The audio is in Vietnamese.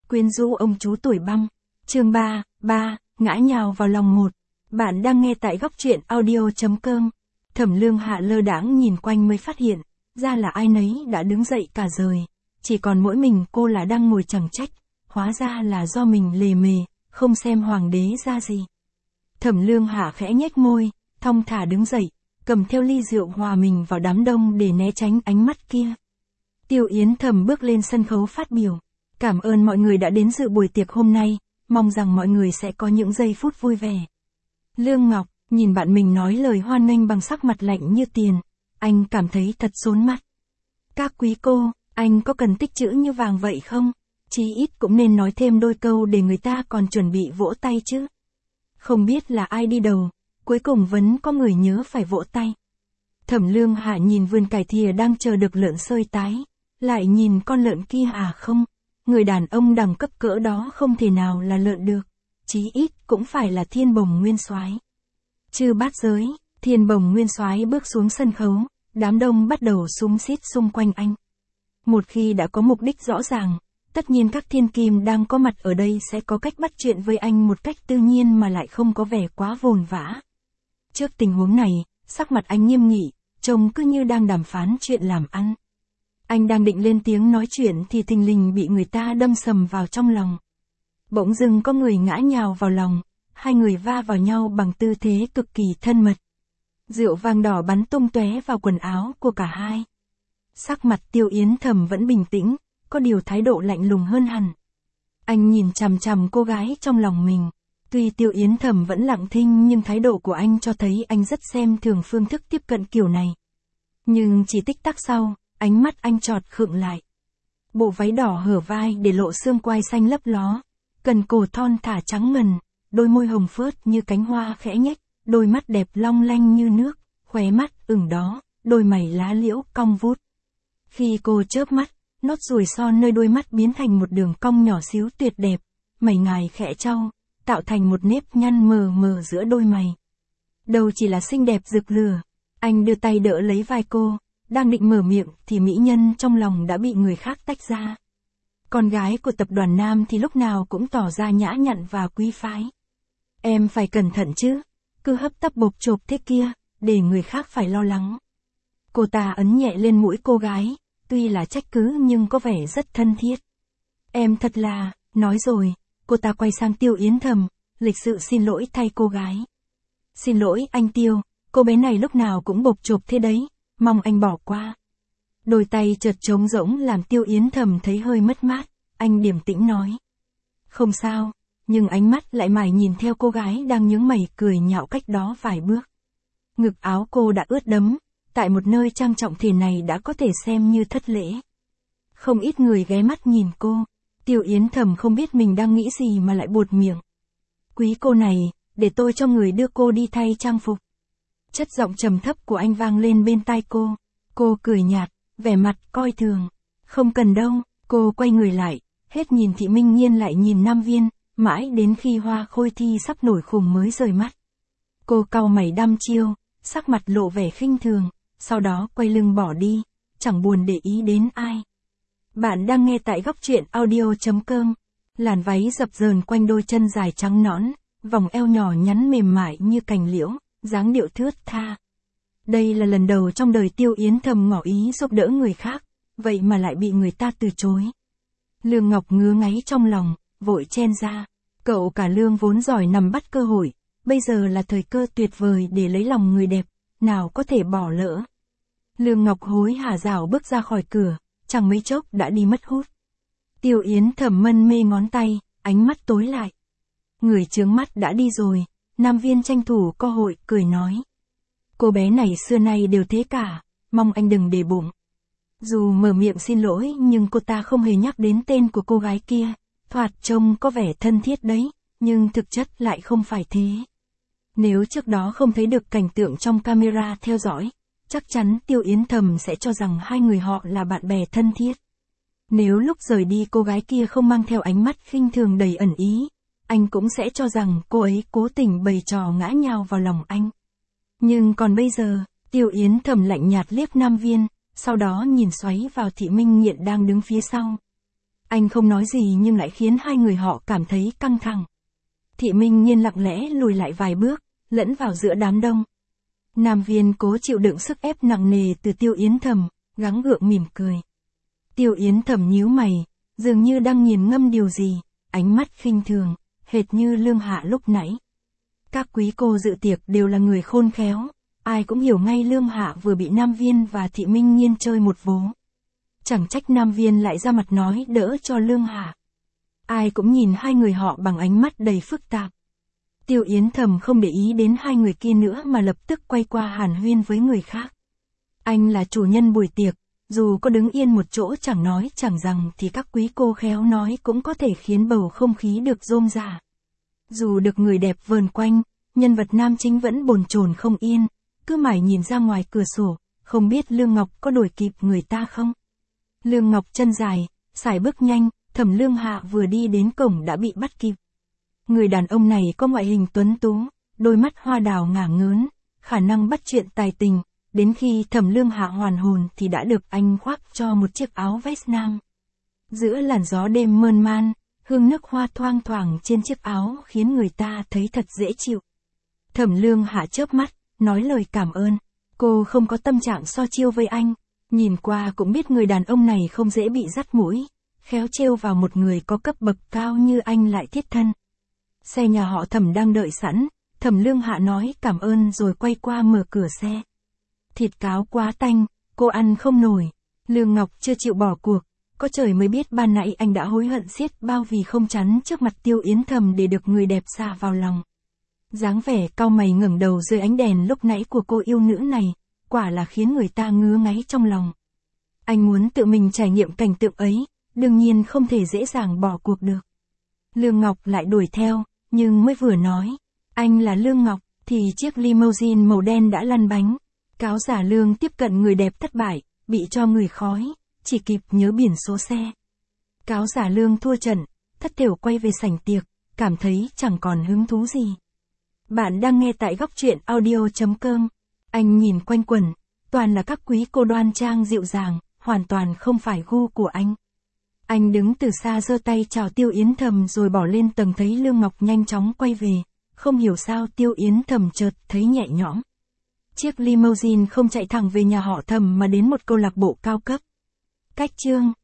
Quyến rũ ông chú tuổi băng. Chương 3, ngã nhào vào lòng một. Bạn đang nghe tại góc truyện audio.com. Thẩm Lương Hạ lơ đãng nhìn quanh mới phát hiện, ra là ai nấy đã đứng dậy cả rồi. Chỉ còn mỗi mình cô là đang ngồi chẳng trách, hóa ra là do mình lề mề, không xem hoàng đế ra gì. Thẩm Lương Hạ khẽ nhếch môi, thong thả đứng dậy, cầm theo ly rượu hòa mình vào đám đông để né tránh ánh mắt kia. Tiêu Yến Thầm bước lên sân khấu phát biểu. Cảm ơn mọi người đã đến dự buổi tiệc hôm nay, mong rằng mọi người sẽ có những giây phút vui vẻ. Lương Ngọc, nhìn bạn mình nói lời hoan nghênh bằng sắc mặt lạnh như tiền, anh cảm thấy thật xốn mắt. Các quý cô, anh có cần tích chữ như vàng vậy không? Chí ít cũng nên nói thêm đôi câu để người ta còn chuẩn bị vỗ tay chứ. Không biết là ai đi đầu, cuối cùng vẫn có người nhớ phải vỗ tay. Thẩm Lương Hạ nhìn vườn cải thìa đang chờ được lợn sơi tái, lại nhìn con lợn kia không. Người đàn ông đẳng cấp cỡ đó không thể nào là lợn được, chí ít cũng phải là Thiên Bồng Nguyên Soái. Chư bát giới, Thiên Bồng Nguyên Soái bước xuống sân khấu, đám đông bắt đầu xúm xít xung quanh anh. Một khi đã có mục đích rõ ràng, tất nhiên các thiên kim đang có mặt ở đây sẽ có cách bắt chuyện với anh một cách tự nhiên mà lại không có vẻ quá vồn vã. Trước tình huống này, sắc mặt anh nghiêm nghị, trông cứ như đang đàm phán chuyện làm ăn. Anh đang định lên tiếng nói chuyện thì thình lình bị người ta đâm sầm vào trong lòng. Bỗng dưng có người ngã nhào vào lòng, hai người va vào nhau bằng tư thế cực kỳ thân mật. Rượu vang đỏ bắn tung tóe vào quần áo của cả hai. Sắc mặt Tiêu Yến Thầm vẫn bình tĩnh, có điều thái độ lạnh lùng hơn hẳn. Anh nhìn chằm chằm cô gái trong lòng mình. Tuy Tiêu Yến Thầm vẫn lặng thinh nhưng thái độ của anh cho thấy anh rất xem thường phương thức tiếp cận kiểu này. Nhưng chỉ tích tắc sau, ánh mắt anh chợt khựng lại. Bộ váy đỏ hở vai để lộ xương quai xanh lấp ló, cần cổ thon thả trắng ngần, đôi môi hồng phớt như cánh hoa khẽ nhếch, đôi mắt đẹp long lanh như nước, khóe mắt ửng đó, đôi mày lá liễu cong vút. Khi cô chớp mắt, nốt ruồi son nơi đôi mắt biến thành một đường cong nhỏ xíu tuyệt đẹp, mày ngài khẽ trao, tạo thành một nếp nhăn mờ mờ giữa đôi mày. Đầu chỉ là xinh đẹp rực lửa, anh đưa tay đỡ lấy vai cô. Đang định mở miệng thì mỹ nhân trong lòng đã bị người khác tách ra. Con gái của tập đoàn Nam thì lúc nào cũng tỏ ra nhã nhặn và quý phái. Em phải cẩn thận chứ, cứ hấp tấp bộp chộp thế kia, để người khác phải lo lắng. Cô ta ấn nhẹ lên mũi cô gái, tuy là trách cứ nhưng có vẻ rất thân thiết. Em thật là, nói rồi, cô ta quay sang Tiêu Yến Thầm, lịch sự xin lỗi thay cô gái. Xin lỗi anh Tiêu, cô bé này lúc nào cũng bộp chộp thế đấy. Mong anh bỏ qua. Đôi tay chợt trống rỗng làm Tiêu Yến Thầm thấy hơi mất mát, anh điềm tĩnh nói. Không sao, nhưng ánh mắt lại mải nhìn theo cô gái đang nhướng mày cười nhạo cách đó vài bước. Ngực áo cô đã ướt đẫm, tại một nơi trang trọng thế này đã có thể xem như thất lễ. Không ít người ghé mắt nhìn cô, Tiêu Yến Thầm không biết mình đang nghĩ gì mà lại buột miệng. Quý cô này, để tôi cho người đưa cô đi thay trang phục. Chất giọng trầm thấp của anh vang lên bên tai cô cười nhạt, vẻ mặt coi thường. Không cần đâu, cô quay người lại, hết nhìn Thị Minh Nhiên lại nhìn Nam Viên, mãi đến khi Hoa Khôi Thi sắp nổi khùng mới rời mắt. Cô cau mày đăm chiêu, sắc mặt lộ vẻ khinh thường, sau đó quay lưng bỏ đi, chẳng buồn để ý đến ai. Bạn đang nghe tại góc truyện audio.com. Làn váy dập dờn quanh đôi chân dài trắng nõn, vòng eo nhỏ nhắn mềm mại như cành liễu. Dáng điệu thướt tha. Đây là lần đầu trong đời Tiêu Yến Thầm ngỏ ý giúp đỡ người khác, vậy mà lại bị người ta từ chối. Lương Ngọc ngứa ngáy trong lòng, vội chen ra. Cậu cả Lương vốn giỏi nắm bắt cơ hội, bây giờ là thời cơ tuyệt vời để lấy lòng người đẹp, nào có thể bỏ lỡ. Lương Ngọc hối hả rảo bước ra khỏi cửa, chẳng mấy chốc đã đi mất hút. Tiêu Yến Thầm mân mê ngón tay, ánh mắt tối lại. Người chướng mắt đã đi rồi. Nam Viên tranh thủ cơ hội, cười nói. Cô bé này xưa nay đều thế cả, mong anh đừng để bụng. Dù mở miệng xin lỗi nhưng cô ta không hề nhắc đến tên của cô gái kia, thoạt trông có vẻ thân thiết đấy, nhưng thực chất lại không phải thế. Nếu trước đó không thấy được cảnh tượng trong camera theo dõi, chắc chắn Tiêu Yến Thầm sẽ cho rằng hai người họ là bạn bè thân thiết. Nếu lúc rời đi cô gái kia không mang theo ánh mắt khinh thường đầy ẩn ý, anh cũng sẽ cho rằng cô ấy cố tình bày trò ngã nhào vào lòng anh. Nhưng còn bây giờ, Tiêu Yến Thầm lạnh nhạt liếc Nam Viên, sau đó nhìn xoáy vào Thị Minh Nghiện đang đứng phía sau. Anh không nói gì nhưng lại khiến hai người họ cảm thấy căng thẳng. Thị Minh Nhiên lặng lẽ lùi lại vài bước, lẫn vào giữa đám đông. Nam Viên cố chịu đựng sức ép nặng nề từ Tiêu Yến Thầm, gắng gượng mỉm cười. Tiêu Yến Thầm nhíu mày, dường như đang nghiền ngẫm điều gì, ánh mắt khinh thường, hệt như Lương Hạ lúc nãy. Các quý cô dự tiệc đều là người khôn khéo, ai cũng hiểu ngay Lương Hạ vừa bị Nam Viên và Thị Minh Nhiên chơi một vố. Chẳng trách Nam Viên lại ra mặt nói đỡ cho Lương Hạ. Ai cũng nhìn hai người họ bằng ánh mắt đầy phức tạp. Tiêu Yến Thầm không để ý đến hai người kia nữa mà lập tức quay qua hàn huyên với người khác. Anh là chủ nhân buổi tiệc, dù có đứng yên một chỗ chẳng nói chẳng rằng thì các quý cô khéo nói cũng có thể khiến bầu không khí được rôm rả. Dù được người đẹp vờn quanh, nhân vật nam chính vẫn bồn chồn không yên, cứ mải nhìn ra ngoài cửa sổ, không biết Lương Ngọc có đuổi kịp người ta không. Lương Ngọc chân dài, sải bước nhanh, Thẩm Lương Hạ vừa đi đến cổng đã bị bắt kịp. Người đàn ông này có ngoại hình tuấn tú, đôi mắt hoa đào ngả ngớn, khả năng bắt chuyện tài tình, đến khi Thẩm Lương Hạ hoàn hồn thì đã được anh khoác cho một chiếc áo vest nam. Giữa làn gió đêm mơn man, hương nước hoa thoang thoảng trên chiếc áo khiến người ta thấy thật dễ chịu. Thẩm Lương Hạ chớp mắt, nói lời cảm ơn. Cô không có tâm trạng so chiêu với anh, nhìn qua cũng biết người đàn ông này không dễ bị dắt mũi, khéo trêu vào một người có cấp bậc cao như anh lại thiết thân. Xe nhà họ Thẩm đang đợi sẵn, Thẩm Lương Hạ nói cảm ơn rồi quay qua mở cửa xe. Thịt cáo quá tanh, cô ăn không nổi. Lương Ngọc chưa chịu bỏ cuộc, có trời mới biết ban nãy anh đã hối hận xiết bao vì không chắn trước mặt Tiêu Yến Thầm để được người đẹp xa vào lòng. Dáng vẻ cau mày ngẩng đầu dưới ánh đèn lúc nãy của cô yêu nữ này, quả là khiến người ta ngứa ngáy trong lòng. Anh muốn tự mình trải nghiệm cảnh tượng ấy, đương nhiên không thể dễ dàng bỏ cuộc được. Lương Ngọc lại đuổi theo, nhưng mới vừa nói, anh là Lương Ngọc, thì chiếc limousine màu đen đã lăn bánh. Cáo giả Lương tiếp cận người đẹp thất bại, bị cho người khói, chỉ kịp nhớ biển số xe. Cáo giả Lương thua trận, thất thểu quay về sảnh tiệc, cảm thấy chẳng còn hứng thú gì. Bạn đang nghe tại góc truyện audio.com. Anh nhìn quanh quẩn, toàn là các quý cô đoan trang dịu dàng, hoàn toàn không phải gu của anh. Anh đứng từ xa giơ tay chào Tiêu Yến Thầm rồi bỏ lên tầng thấy Lương Ngọc nhanh chóng quay về, không hiểu sao Tiêu Yến Thầm chợt thấy nhẹ nhõm. Chiếc limousine không chạy thẳng về nhà họ Thầm mà đến một câu lạc bộ cao cấp. Cách chương